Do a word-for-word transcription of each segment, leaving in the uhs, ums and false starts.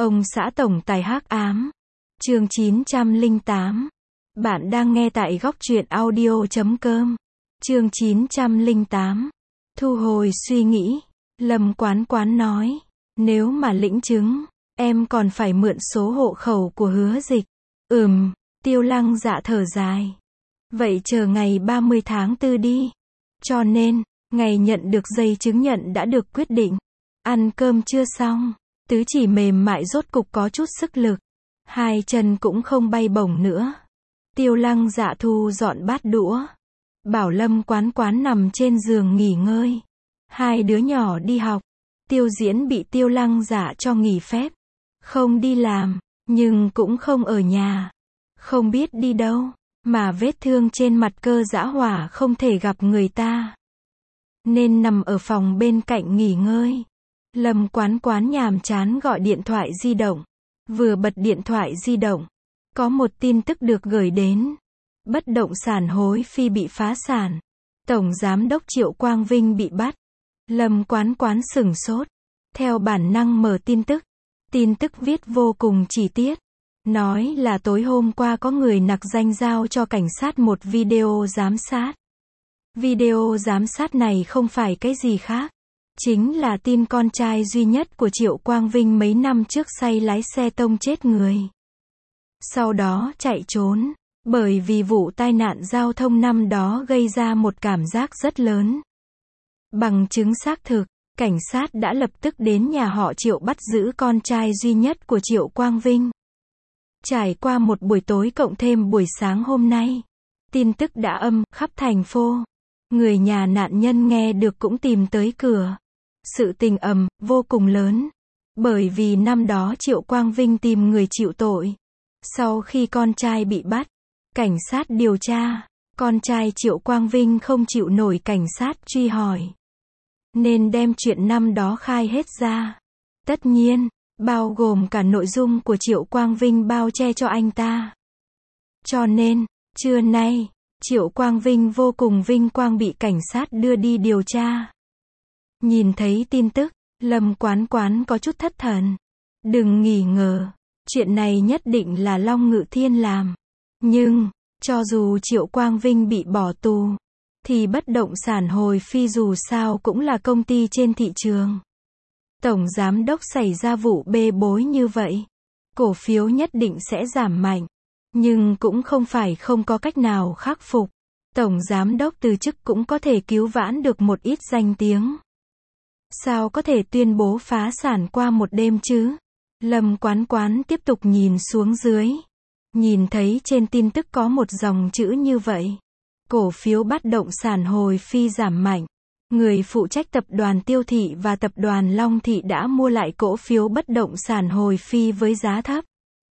Ông xã tổng tài hắc ám. Chương chín trăm lẻ tám. Bạn đang nghe tại góc truyện audio chấm com. Chương chín trăm lẻ tám. Thu hồi suy nghĩ. Lâm Quán Quán nói, nếu mà lĩnh chứng, em còn phải mượn số hộ khẩu của Hứa Dịch. Ừm, Tiêu Lăng Dạ thở dài. Vậy chờ ngày ba mươi tháng tư đi. Cho nên, ngày nhận được giấy chứng nhận đã được quyết định. Ăn cơm chưa xong, tứ chỉ mềm mại rốt cục có chút sức lực. Hai chân cũng không bay bổng nữa. Tiêu Lăng Dạ thu dọn bát đũa. Bảo Lâm Quán Quán nằm trên giường nghỉ ngơi. Hai đứa nhỏ đi học. Tiêu Diễn bị Tiêu Lăng Dạ cho nghỉ phép. Không đi làm, nhưng cũng không ở nhà. Không biết đi đâu, mà vết thương trên mặt Cơ Dã Hỏa không thể gặp người ta. Nên nằm ở phòng bên cạnh nghỉ ngơi. Lâm Quán Quán nhàm chán gọi điện thoại di động. Vừa bật điện thoại di động, có một tin tức được gửi đến. Bất động sản Hối Phi bị phá sản. Tổng giám đốc Triệu Quang Vinh bị bắt. Lâm Quán Quán sửng sốt. Theo bản năng mở tin tức. Tin tức viết vô cùng chi tiết. Nói là tối hôm qua có người nặc danh giao cho cảnh sát một video giám sát. Video giám sát này không phải cái gì khác. Chính là tin con trai duy nhất của Triệu Quang Vinh mấy năm trước say lái xe tông chết người. Sau đó chạy trốn. Bởi vì vụ tai nạn giao thông năm đó gây ra một cảm giác rất lớn. Bằng chứng xác thực, cảnh sát đã lập tức đến nhà họ Triệu bắt giữ con trai duy nhất của Triệu Quang Vinh. Trải qua một buổi tối cộng thêm buổi sáng hôm nay, tin tức đã âm khắp thành phố. Người nhà nạn nhân nghe được cũng tìm tới cửa. Sự tình ầm, vô cùng lớn. Bởi vì năm đó Triệu Quang Vinh tìm người chịu tội. Sau khi con trai bị bắt, cảnh sát điều tra, con trai Triệu Quang Vinh không chịu nổi cảnh sát truy hỏi. Nên đem chuyện năm đó khai hết ra. Tất nhiên, bao gồm cả nội dung của Triệu Quang Vinh bao che cho anh ta. Cho nên, trưa nay, Triệu Quang Vinh vô cùng vinh quang bị cảnh sát đưa đi điều tra. Nhìn thấy tin tức, Lâm Quán Quán có chút thất thần. Đừng nghi ngờ, chuyện này nhất định là Long Ngự Thiên làm. Nhưng, cho dù Triệu Quang Vinh bị bỏ tù, thì bất động sản Hồi Phi dù sao cũng là công ty trên thị trường. Tổng giám đốc xảy ra vụ bê bối như vậy, cổ phiếu nhất định sẽ giảm mạnh. Nhưng cũng không phải không có cách nào khắc phục. Tổng giám đốc từ chức cũng có thể cứu vãn được một ít danh tiếng. Sao có thể tuyên bố phá sản qua một đêm chứ? Lâm Quán Quán tiếp tục nhìn xuống dưới. Nhìn thấy trên tin tức có một dòng chữ như vậy. Cổ phiếu bất động sản Hồi Phi giảm mạnh. Người phụ trách tập đoàn Tiêu Thị và tập đoàn Long Thị đã mua lại cổ phiếu bất động sản Hồi Phi với giá thấp.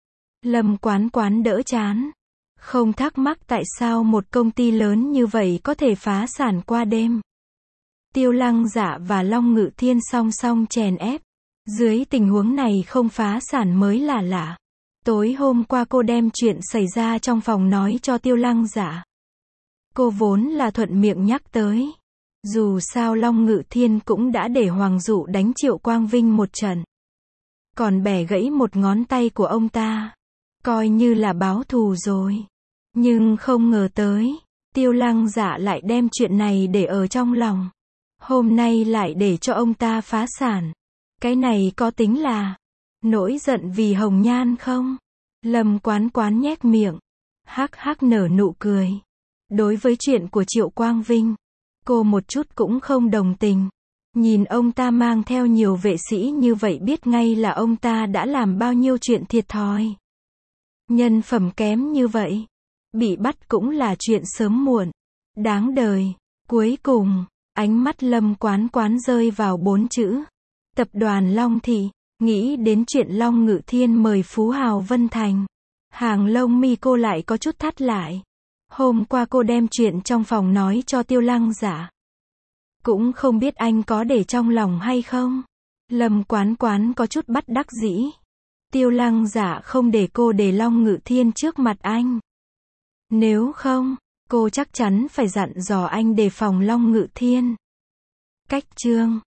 Lâm Quán Quán đỡ chán. Không thắc mắc tại sao một công ty lớn như vậy có thể phá sản qua đêm. Tiêu Lăng Dạ và Long Ngự Thiên song song chèn ép. Dưới tình huống này không phá sản mới là lạ. Tối hôm qua cô đem chuyện xảy ra trong phòng nói cho Tiêu Lăng Dạ. Cô vốn là thuận miệng nhắc tới. Dù sao Long Ngự Thiên cũng đã để Hoàng Dụ đánh Triệu Quang Vinh một trận. Còn bẻ gãy một ngón tay của ông ta. Coi như là báo thù rồi. Nhưng không ngờ tới, Tiêu Lăng Dạ lại đem chuyện này để ở trong lòng. Hôm nay lại để cho ông ta phá sản. Cái này có tính là nổi giận vì Hồng Nhan không? Lâm Quán Quán nhếch miệng, hắc hắc nở nụ cười. Đối với chuyện của Triệu Quang Vinh, cô một chút cũng không đồng tình. Nhìn ông ta mang theo nhiều vệ sĩ như vậy biết ngay là ông ta đã làm bao nhiêu chuyện thiệt thòi. Nhân phẩm kém như vậy, bị bắt cũng là chuyện sớm muộn. Đáng đời. Cuối cùng, ánh mắt Lâm Quán Quán rơi vào bốn chữ. Tập đoàn Long Thị. Nghĩ đến chuyện Long Ngự Thiên mời phú hào Vân Thành. Hàng lông mi cô lại có chút thắt lại. Hôm qua cô đem chuyện trong phòng nói cho Tiêu Lăng Dạ. Cũng không biết anh có để trong lòng hay không. Lâm Quán Quán có chút bất đắc dĩ. Tiêu Lăng Dạ không để cô để Long Ngự Thiên trước mặt anh. Nếu không, cô chắc chắn phải dặn dò anh đề phòng Long Ngự Thiên. Cách chương